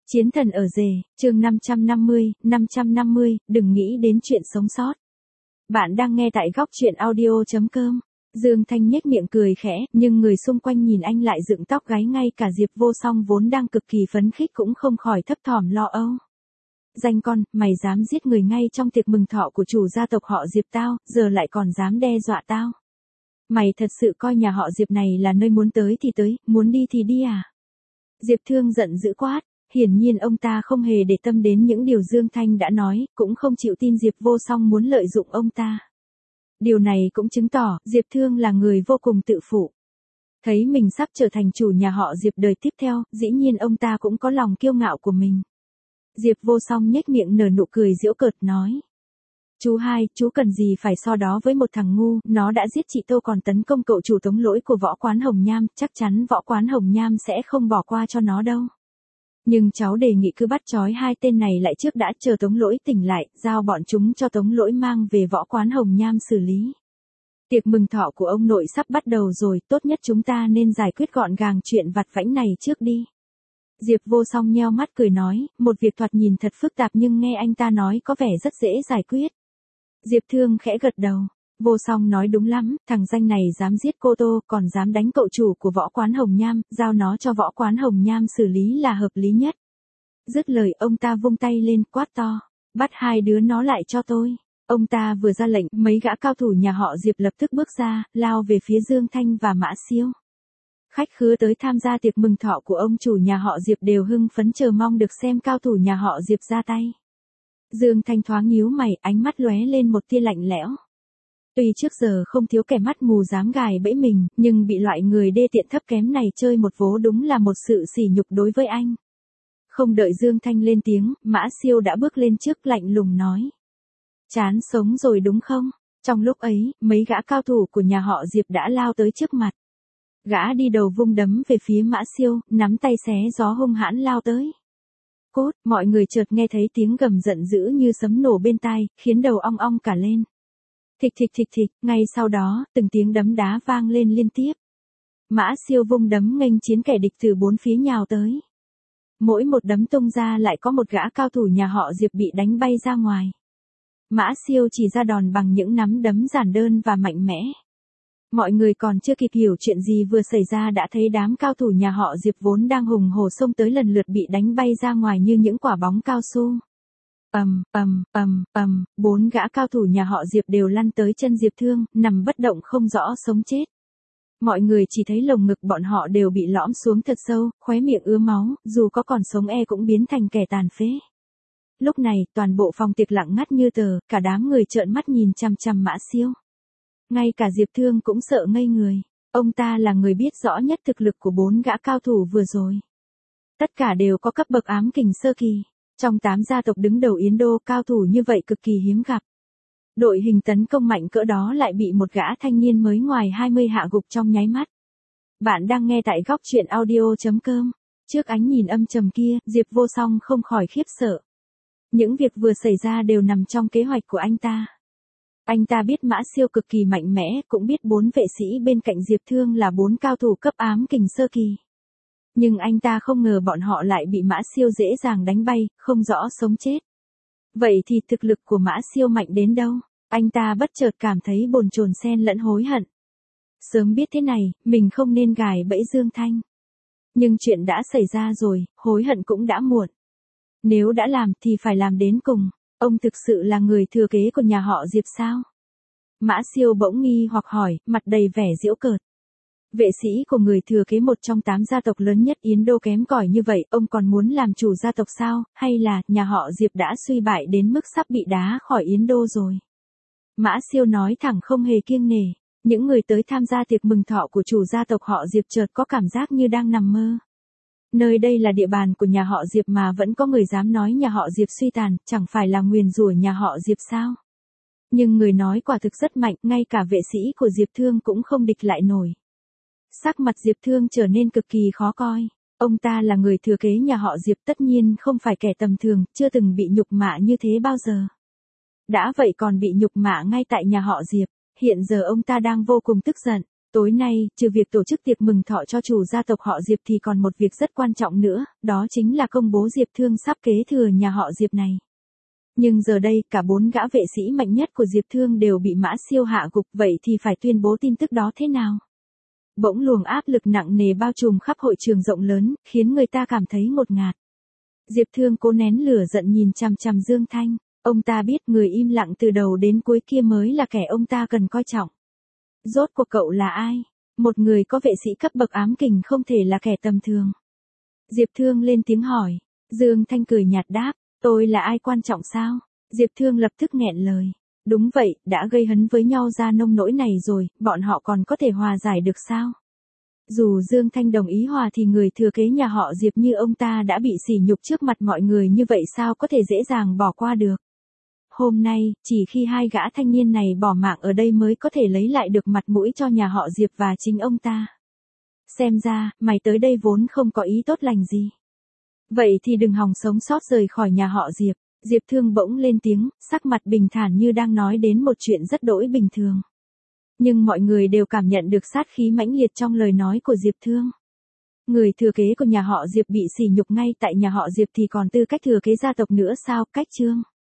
Chiến thần ở rể, chương 550, đừng nghĩ đến chuyện sống sót. Bạn đang nghe tại góc chuyện audio.com. Dương Thanh nhếch miệng cười khẽ, nhưng người xung quanh nhìn anh lại dựng tóc gáy, ngay cả Diệp Vô Song vốn đang cực kỳ phấn khích cũng không khỏi thấp thỏm lo âu. Danh con, mày dám giết người ngay trong tiệc mừng thọ của chủ gia tộc họ Diệp tao, giờ lại còn dám đe dọa tao. Mày thật sự coi nhà họ Diệp này là nơi muốn tới thì tới, muốn đi thì đi à? Diệp Thương giận dữ quát. Hiển nhiên ông ta không hề để tâm đến những điều Dương Thanh đã nói, cũng không chịu tin Diệp Vô Song muốn lợi dụng ông ta. Điều này cũng chứng tỏ Diệp Thương là người vô cùng tự phụ. Thấy mình sắp trở thành chủ nhà họ Diệp đời tiếp theo, dĩ nhiên ông ta cũng có lòng kiêu ngạo của mình. Diệp Vô Song nhếch miệng nở nụ cười giễu cợt nói. Chú hai, chú cần gì phải so đó với một thằng ngu, nó đã giết chị Tô còn tấn công cậu chủ Tống Lỗi của võ quán Hồng Nham, chắc chắn võ quán Hồng Nham sẽ không bỏ qua cho nó đâu. Nhưng cháu đề nghị cứ bắt trói hai tên này lại trước đã, chờ Tống Lỗi tỉnh lại, giao bọn chúng cho Tống Lỗi mang về võ quán Hồng Nham xử lý. Tiệc mừng thọ của ông nội sắp bắt đầu rồi, tốt nhất chúng ta nên giải quyết gọn gàng chuyện vặt vãnh này trước đi. Diệp Vô Song nheo mắt cười nói, một việc thoạt nhìn thật phức tạp nhưng nghe anh ta nói có vẻ rất dễ giải quyết. Diệp Thương khẽ gật đầu. Vô Song nói đúng lắm, thằng danh này dám giết cô Tô, còn dám đánh cậu chủ của võ quán Hồng Nham, giao nó cho võ quán Hồng Nham xử lý là hợp lý nhất. Dứt lời ông ta vung tay lên quát to, bắt hai đứa nó lại cho tôi. Ông ta vừa ra lệnh, mấy gã cao thủ nhà họ Diệp lập tức bước ra, lao về phía Dương Thanh và Mã Siêu. Khách khứa tới tham gia tiệc mừng thọ của ông chủ nhà họ Diệp đều hưng phấn chờ mong được xem cao thủ nhà họ Diệp ra tay. Dương Thanh thoáng nhíu mày, ánh mắt lóe lên một tia lạnh lẽo. Tuy trước giờ không thiếu kẻ mắt mù dám gài bẫy mình, nhưng bị loại người đê tiện thấp kém này chơi một vố đúng là một sự sỉ nhục đối với anh. Không đợi Dương Thanh lên tiếng, Mã Siêu đã bước lên trước lạnh lùng nói. Chán sống rồi đúng không? Trong lúc ấy, mấy gã cao thủ của nhà họ Diệp đã lao tới trước mặt. Gã đi đầu vung đấm về phía Mã Siêu, nắm tay xé gió hung hãn lao tới. Cốt, mọi người chợt nghe thấy tiếng gầm giận dữ như sấm nổ bên tai, khiến đầu ong ong cả lên. Thịch thịch thịch thịch, ngay sau đó, từng tiếng đấm đá vang lên liên tiếp. Mã Siêu vung đấm nghênh chiến kẻ địch từ bốn phía nhào tới. Mỗi một đấm tung ra lại có một gã cao thủ nhà họ Diệp bị đánh bay ra ngoài. Mã Siêu chỉ ra đòn bằng những nắm đấm giản đơn và mạnh mẽ. Mọi người còn chưa kịp hiểu chuyện gì vừa xảy ra đã thấy đám cao thủ nhà họ Diệp vốn đang hùng hổ xông tới lần lượt bị đánh bay ra ngoài như những quả bóng cao su. Bốn gã cao thủ nhà họ Diệp đều lăn tới chân Diệp Thương, nằm bất động không rõ sống chết. Mọi người chỉ thấy lồng ngực bọn họ đều bị lõm xuống thật sâu, khóe miệng ứa máu, dù có còn sống cũng biến thành kẻ tàn phế. Lúc này, toàn bộ phòng tiệc lặng ngắt như tờ, cả đám người trợn mắt nhìn chằm chằm Mã Siêu. Ngay cả Diệp Thương cũng sợ ngây người, ông ta là người biết rõ nhất thực lực của bốn gã cao thủ vừa rồi. Tất cả đều có cấp bậc ám kình sơ kỳ. Trong 8 gia tộc đứng đầu Yến Đô, cao thủ như vậy cực kỳ hiếm gặp. Đội hình tấn công mạnh cỡ đó lại bị một gã thanh niên mới ngoài 20 hạ gục trong nháy mắt. Bạn đang nghe tại góc chuyện audio.com. Trước ánh nhìn âm trầm kia, Diệp Vô Song không khỏi khiếp sợ. Những việc vừa xảy ra đều nằm trong kế hoạch của anh ta. Anh ta biết Mã Siêu cực kỳ mạnh mẽ, cũng biết 4 vệ sĩ bên cạnh Diệp Thương là 4 cao thủ cấp ám kình sơ kỳ. Nhưng anh ta không ngờ bọn họ lại bị Mã Siêu dễ dàng đánh bay, không rõ sống chết. Vậy thì thực lực của Mã Siêu mạnh đến đâu? Anh ta bất chợt cảm thấy bồn chồn xen lẫn hối hận. Sớm biết thế này, mình không nên gài bẫy Dương Thanh. Nhưng chuyện đã xảy ra rồi, hối hận cũng đã muộn. Nếu đã làm thì phải làm đến cùng. Ông thực sự là người thừa kế của nhà họ Diệp sao? Mã Siêu bỗng nghi hoặc hỏi, mặt đầy vẻ giễu cợt. Vệ sĩ của người thừa kế một trong 8 gia tộc lớn nhất Yến Đô kém cỏi như vậy, ông còn muốn làm chủ gia tộc sao, hay là nhà họ Diệp đã suy bại đến mức sắp bị đá khỏi Yến Đô rồi? Mã Siêu nói thẳng không hề kiêng nể. Những người tới tham gia tiệc mừng thọ của chủ gia tộc họ Diệp chợt có cảm giác như đang nằm mơ. Nơi đây là địa bàn của nhà họ Diệp mà vẫn có người dám nói nhà họ Diệp suy tàn, chẳng phải là nguyền rủa nhà họ Diệp sao? Nhưng người nói quả thực rất mạnh, ngay cả vệ sĩ của Diệp Thương cũng không địch lại nổi. Sắc mặt Diệp Thương trở nên cực kỳ khó coi. Ông ta là người thừa kế nhà họ Diệp, tất nhiên không phải kẻ tầm thường, chưa từng bị nhục mạ như thế bao giờ. Đã vậy còn bị nhục mạ ngay tại nhà họ Diệp, hiện giờ ông ta đang vô cùng tức giận. Tối nay, trừ việc tổ chức tiệc mừng thọ cho chủ gia tộc họ Diệp thì còn một việc rất quan trọng nữa, đó chính là công bố Diệp Thương sắp kế thừa nhà họ Diệp này. Nhưng giờ đây, cả 4 gã vệ sĩ mạnh nhất của Diệp Thương đều bị Mã Siêu hạ gục, vậy thì phải tuyên bố tin tức đó thế nào? Bỗng luồng áp lực nặng nề bao trùm khắp hội trường rộng lớn, khiến người ta cảm thấy ngột ngạt. Diệp Thương cố nén lửa giận nhìn chằm chằm Dương Thanh, ông ta biết người im lặng từ đầu đến cuối kia mới là kẻ ông ta cần coi trọng. Rốt cuộc cậu là ai? Một người có vệ sĩ cấp bậc ám kình không thể là kẻ tầm thường. Diệp Thương lên tiếng hỏi. Dương Thanh cười nhạt đáp, tôi là ai quan trọng sao? Diệp Thương lập tức nghẹn lời. Đúng vậy, đã gây hấn với nhau ra nông nỗi này rồi, bọn họ còn có thể hòa giải được sao? Dù Dương Thanh đồng ý hòa thì người thừa kế nhà họ Diệp như ông ta đã bị sỉ nhục trước mặt mọi người như vậy sao có thể dễ dàng bỏ qua được? Hôm nay, chỉ khi hai gã thanh niên này bỏ mạng ở đây mới có thể lấy lại được mặt mũi cho nhà họ Diệp và chính ông ta. Xem ra, mày tới đây vốn không có ý tốt lành gì. Vậy thì đừng hòng sống sót rời khỏi nhà họ Diệp. Diệp Thương bỗng lên tiếng, sắc mặt bình thản như đang nói đến một chuyện rất đỗi bình thường. Nhưng mọi người đều cảm nhận được sát khí mãnh liệt trong lời nói của Diệp Thương. Người thừa kế của nhà họ Diệp bị sỉ nhục ngay tại nhà họ Diệp thì còn tư cách thừa kế gia tộc nữa sao? Cách Trương